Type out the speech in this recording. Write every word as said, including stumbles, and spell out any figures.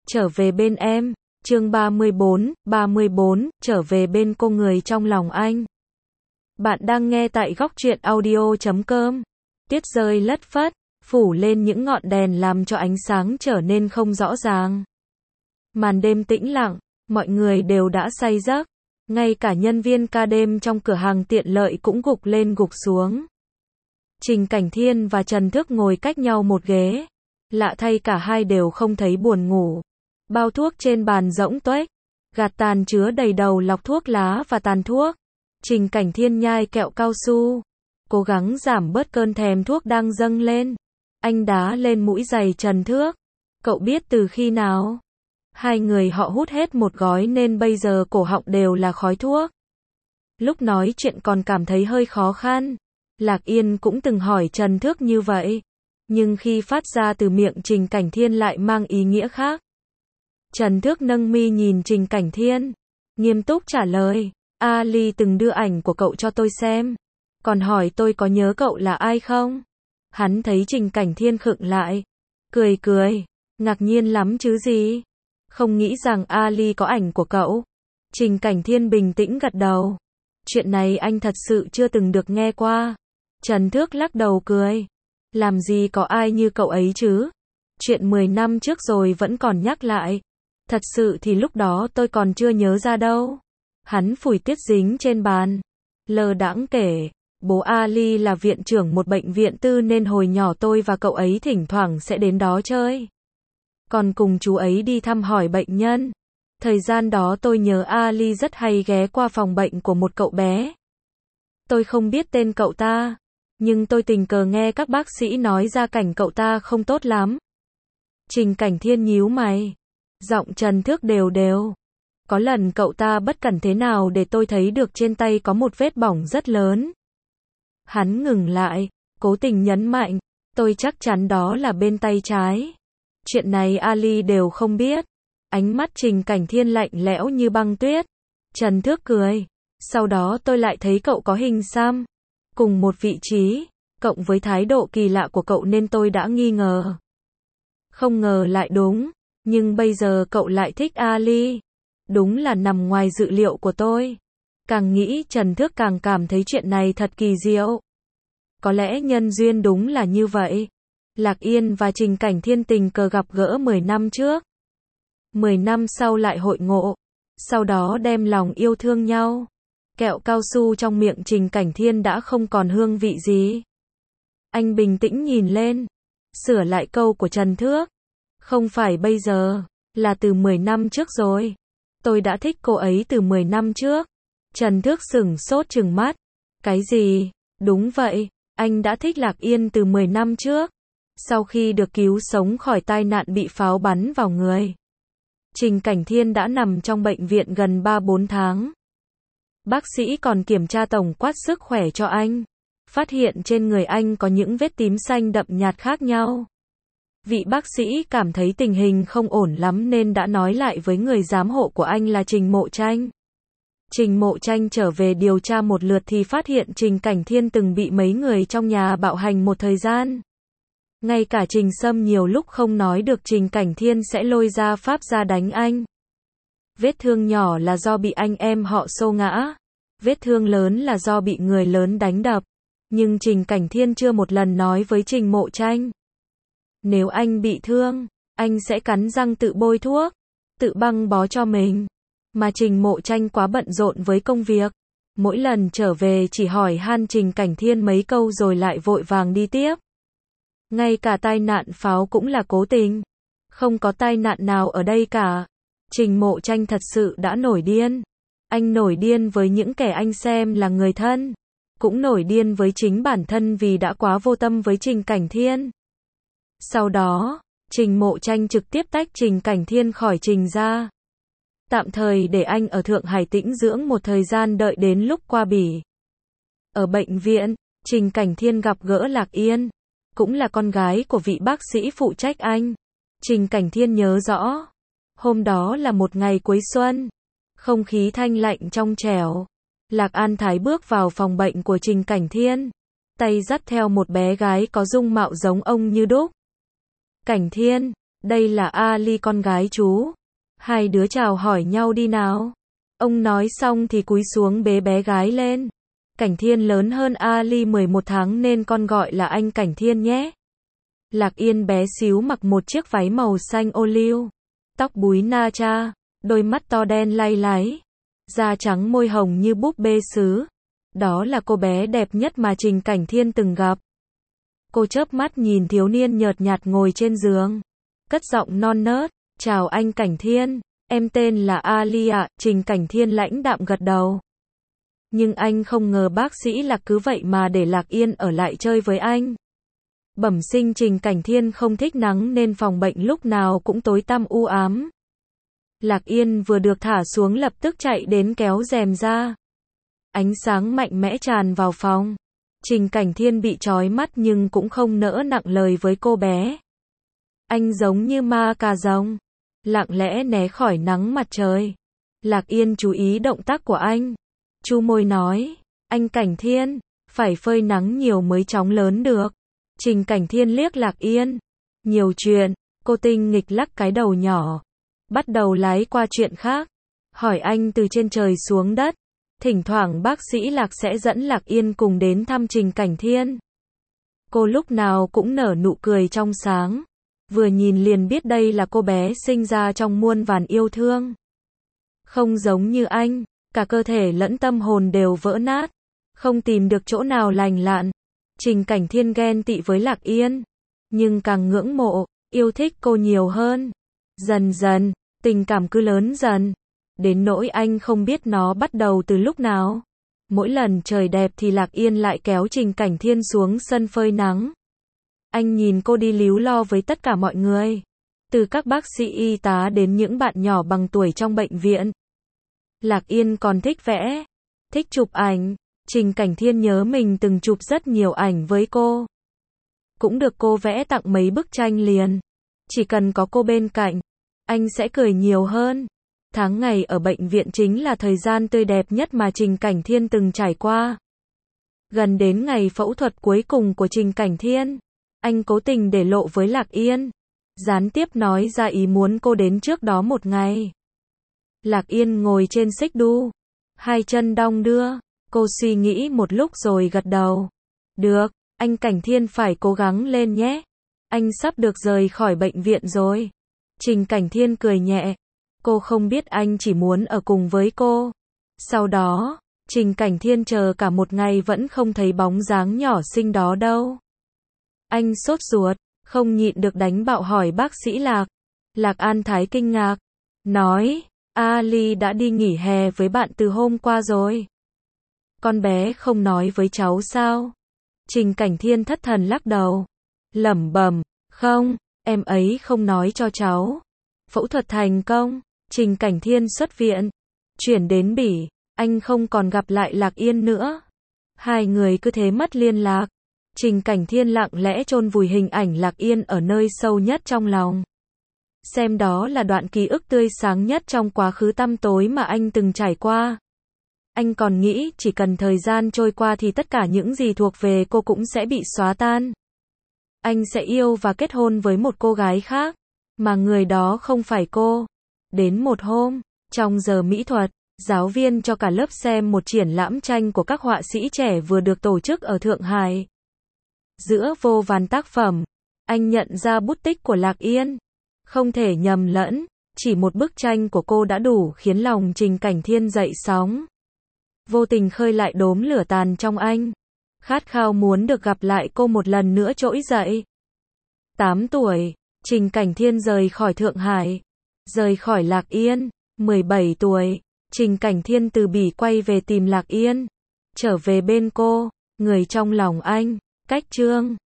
trở về bên em. Chương ba mươi bốn, ba mươi bốn, trở về bên cô người trong lòng anh. Bạn đang nghe tại góc truyện audio chấm com. Tuyết rơi lất phất, phủ lên những ngọn đèn làm cho ánh sáng trở nên không rõ ràng. Màn đêm tĩnh lặng, mọi người đều đã say giấc. Ngay cả nhân viên ca đêm trong cửa hàng tiện lợi cũng gục lên gục xuống. Trình Cảnh Thiên và Trần Thức ngồi cách nhau một ghế. Lạ thay cả hai đều không thấy buồn ngủ. Bao thuốc trên bàn rỗng tuếch, gạt tàn chứa đầy đầu lọc thuốc lá và tàn thuốc. Trình Cảnh Thiên nhai kẹo cao su, cố gắng giảm bớt cơn thèm thuốc đang dâng lên. Anh đá lên mũi giày Trần Thước. Cậu biết từ khi nào? Hai người họ hút hết một gói nên bây giờ cổ họng đều là khói thuốc. Lúc nói chuyện còn cảm thấy hơi khó khăn. Lạc Yên cũng từng hỏi Trần Thước như vậy. Nhưng khi phát ra từ miệng Trình Cảnh Thiên lại mang ý nghĩa khác. Trần Thước nâng mi nhìn Trình Cảnh Thiên, nghiêm túc trả lời, Ali từng đưa ảnh của cậu cho tôi xem, còn hỏi tôi có nhớ cậu là ai không? Hắn thấy Trình Cảnh Thiên khựng lại, cười cười, ngạc nhiên lắm chứ gì? Không nghĩ rằng Ali có ảnh của cậu. Trình Cảnh Thiên bình tĩnh gật đầu. Chuyện này anh thật sự chưa từng được nghe qua. Trần Thước lắc đầu cười. Làm gì có ai như cậu ấy chứ? Chuyện mười năm trước rồi vẫn còn nhắc lại. Thật sự thì lúc đó tôi còn chưa nhớ ra đâu. Hắn phủi tuyết dính trên bàn. Lơ đãng kể, bố Ali là viện trưởng một bệnh viện tư nên hồi nhỏ tôi và cậu ấy thỉnh thoảng sẽ đến đó chơi. Còn cùng chú ấy đi thăm hỏi bệnh nhân. Thời gian đó tôi nhớ Ali rất hay ghé qua phòng bệnh của một cậu bé. Tôi không biết tên cậu ta, nhưng tôi tình cờ nghe các bác sĩ nói gia cảnh cậu ta không tốt lắm. Trình Cảnh Thiên nhíu mày. Giọng Trần Thước đều đều. Có lần cậu ta bất cẩn thế nào để tôi thấy được trên tay có một vết bỏng rất lớn. Hắn ngừng lại, cố tình nhấn mạnh, tôi chắc chắn đó là bên tay trái. Chuyện này Ali đều không biết. Ánh mắt Trình Cảnh Thiên lạnh lẽo như băng tuyết. Trần Thước cười. Sau đó tôi lại thấy cậu có hình xăm. Cùng một vị trí. Cộng với thái độ kỳ lạ của cậu nên tôi đã nghi ngờ. Không ngờ lại đúng. Nhưng bây giờ cậu lại thích Ali. Đúng là nằm ngoài dự liệu của tôi. Càng nghĩ Trần Thước càng cảm thấy chuyện này thật kỳ diệu. Có lẽ nhân duyên đúng là như vậy. Lạc Yên và Trình Cảnh Thiên tình cờ gặp gỡ mười năm trước. mười năm sau lại hội ngộ. Sau đó đem lòng yêu thương nhau. Kẹo cao su trong miệng Trình Cảnh Thiên đã không còn hương vị gì. Anh bình tĩnh nhìn lên. Sửa lại câu của Trần Thước. Không phải bây giờ, là từ mười năm trước rồi. Tôi đã thích cô ấy từ mười năm trước. Trần Thước sửng sốt trừng mắt. Cái gì? Đúng vậy, anh đã thích Lạc Yên từ mười năm trước. Sau khi được cứu sống khỏi tai nạn bị pháo bắn vào người. Trình Cảnh Thiên đã nằm trong bệnh viện gần ba bốn tháng. Bác sĩ còn kiểm tra tổng quát sức khỏe cho anh. Phát hiện trên người anh có những vết tím xanh đậm nhạt khác nhau. Vị bác sĩ cảm thấy tình hình không ổn lắm nên đã nói lại với người giám hộ của anh là Trình Mộ Tranh. Trình Mộ Tranh trở về điều tra một lượt thì phát hiện Trình Cảnh Thiên từng bị mấy người trong nhà bạo hành một thời gian. Ngay cả Trình Sâm nhiều lúc không nói được Trình Cảnh Thiên sẽ lôi ra pháp ra đánh anh. Vết thương nhỏ là do bị anh em họ xô ngã. Vết thương lớn là do bị người lớn đánh đập. Nhưng Trình Cảnh Thiên chưa một lần nói với Trình Mộ Tranh. Nếu anh bị thương, anh sẽ cắn răng tự bôi thuốc, tự băng bó cho mình. Mà Trình Mộ Tranh quá bận rộn với công việc. Mỗi lần trở về chỉ hỏi han Trình Cảnh Thiên mấy câu rồi lại vội vàng đi tiếp. Ngay cả tai nạn pháo cũng là cố tình. Không có tai nạn nào ở đây cả. Trình Mộ Tranh thật sự đã nổi điên. Anh nổi điên với những kẻ anh xem là người thân. Cũng nổi điên với chính bản thân vì đã quá vô tâm với Trình Cảnh Thiên. Sau đó, Trình Mộ Tranh trực tiếp tách Trình Cảnh Thiên khỏi Trình ra. Tạm thời để anh ở Thượng Hải tĩnh dưỡng một thời gian đợi đến lúc qua Bỉ. Ở bệnh viện, Trình Cảnh Thiên gặp gỡ Lạc Yên. Cũng là con gái của vị bác sĩ phụ trách anh. Trình Cảnh Thiên nhớ rõ. Hôm đó là một ngày cuối xuân. Không khí thanh lạnh trong trẻo. Lạc An Thái bước vào phòng bệnh của Trình Cảnh Thiên. Tay dắt theo một bé gái có dung mạo giống ông như đúc. Cảnh Thiên, đây là Ali con gái chú. Hai đứa chào hỏi nhau đi nào. Ông nói xong thì cúi xuống bế bé gái lên. Cảnh Thiên lớn hơn Ali mười một tháng nên con gọi là anh Cảnh Thiên nhé. Lạc Yên bé xíu mặc một chiếc váy màu xanh ô liu, tóc búi na cha, đôi mắt to đen lay láy, da trắng môi hồng như búp bê sứ. Đó là cô bé đẹp nhất mà Trình Cảnh Thiên từng gặp. Cô chớp mắt nhìn thiếu niên nhợt nhạt ngồi trên giường, cất giọng non nớt, chào anh Cảnh Thiên, em tên là Ali ạ. Trình Cảnh Thiên lãnh đạm gật đầu. Nhưng anh không ngờ bác sĩ Lạc cứ vậy mà để Lạc Yên ở lại chơi với anh. Bẩm sinh Trình Cảnh Thiên không thích nắng nên phòng bệnh lúc nào cũng tối tăm u ám. Lạc Yên vừa được thả xuống lập tức chạy đến kéo rèm ra. Ánh sáng mạnh mẽ tràn vào phòng. Trình Cảnh Thiên bị chói mắt nhưng cũng không nỡ nặng lời với cô bé. Anh giống như ma cà rồng, lặng lẽ né khỏi nắng mặt trời. Lạc Yên chú ý động tác của anh. Chu môi nói, anh Cảnh Thiên, phải phơi nắng nhiều mới chóng lớn được. Trình Cảnh Thiên liếc Lạc Yên. Nhiều chuyện, cô tinh nghịch lắc cái đầu nhỏ. Bắt đầu lái qua chuyện khác. Hỏi anh từ trên trời xuống đất. Thỉnh thoảng bác sĩ Lạc sẽ dẫn Lạc Yên cùng đến thăm Trình Cảnh Thiên. Cô lúc nào cũng nở nụ cười trong sáng. Vừa nhìn liền biết đây là cô bé sinh ra trong muôn vàn yêu thương. Không giống như anh, cả cơ thể lẫn tâm hồn đều vỡ nát. Không tìm được chỗ nào lành lặn. Trình Cảnh Thiên ghen tị với Lạc Yên. Nhưng càng ngưỡng mộ, yêu thích cô nhiều hơn. Dần dần, tình cảm cứ lớn dần. Đến nỗi anh không biết nó bắt đầu từ lúc nào. Mỗi lần trời đẹp thì Lạc Yên lại kéo Trình Cảnh Thiên xuống sân phơi nắng. Anh nhìn cô đi líu lo với tất cả mọi người. Từ các bác sĩ y tá đến những bạn nhỏ bằng tuổi trong bệnh viện. Lạc Yên còn thích vẽ, thích chụp ảnh. Trình Cảnh Thiên nhớ mình từng chụp rất nhiều ảnh với cô. Cũng được cô vẽ tặng mấy bức tranh liền. Chỉ cần có cô bên cạnh, anh sẽ cười nhiều hơn. Tháng ngày ở bệnh viện chính là thời gian tươi đẹp nhất mà Trình Cảnh Thiên từng trải qua. Gần đến ngày phẫu thuật cuối cùng của Trình Cảnh Thiên, anh cố tình để lộ với Lạc Yên. Gián tiếp nói ra ý muốn cô đến trước đó một ngày. Lạc Yên ngồi trên xích đu, hai chân đong đưa. Cô suy nghĩ một lúc rồi gật đầu. Được, anh Cảnh Thiên phải cố gắng lên nhé. Anh sắp được rời khỏi bệnh viện rồi. Trình Cảnh Thiên cười nhẹ. Cô không biết anh chỉ muốn ở cùng với cô. Sau đó, Trình Cảnh Thiên chờ cả một ngày vẫn không thấy bóng dáng nhỏ xinh đó đâu. Anh sốt ruột, không nhịn được đánh bạo hỏi bác sĩ Lạc. Lạc An Thái kinh ngạc, nói, Ali đã đi nghỉ hè với bạn từ hôm qua rồi. Con bé không nói với cháu sao? Trình Cảnh Thiên thất thần lắc đầu. Lẩm bẩm, không, em ấy không nói cho cháu. Phẫu thuật thành công, Trình Cảnh Thiên xuất viện. Chuyển đến Bỉ, anh không còn gặp lại Lạc Yên nữa. Hai người cứ thế mất liên lạc. Trình Cảnh Thiên lặng lẽ chôn vùi hình ảnh Lạc Yên ở nơi sâu nhất trong lòng. Xem đó là đoạn ký ức tươi sáng nhất trong quá khứ tăm tối mà anh từng trải qua. Anh còn nghĩ chỉ cần thời gian trôi qua thì tất cả những gì thuộc về cô cũng sẽ bị xóa tan. Anh sẽ yêu và kết hôn với một cô gái khác, mà người đó không phải cô. Đến một hôm, trong giờ mỹ thuật, giáo viên cho cả lớp xem một triển lãm tranh của các họa sĩ trẻ vừa được tổ chức ở Thượng Hải. Giữa vô vàn tác phẩm, anh nhận ra bút tích của Lạc Yên. Không thể nhầm lẫn, chỉ một bức tranh của cô đã đủ khiến lòng Trình Cảnh Thiên dậy sóng. Vô tình khơi lại đốm lửa tàn trong anh. Khát khao muốn được gặp lại cô một lần nữa trỗi dậy. tám tuổi, Trình Cảnh Thiên rời khỏi Thượng Hải. Rời khỏi Lạc Yên. mười bảy tuổi, Trình Cảnh Thiên từ Bỉ quay về tìm Lạc Yên. Trở về bên cô, người trong lòng anh, Cách Trương.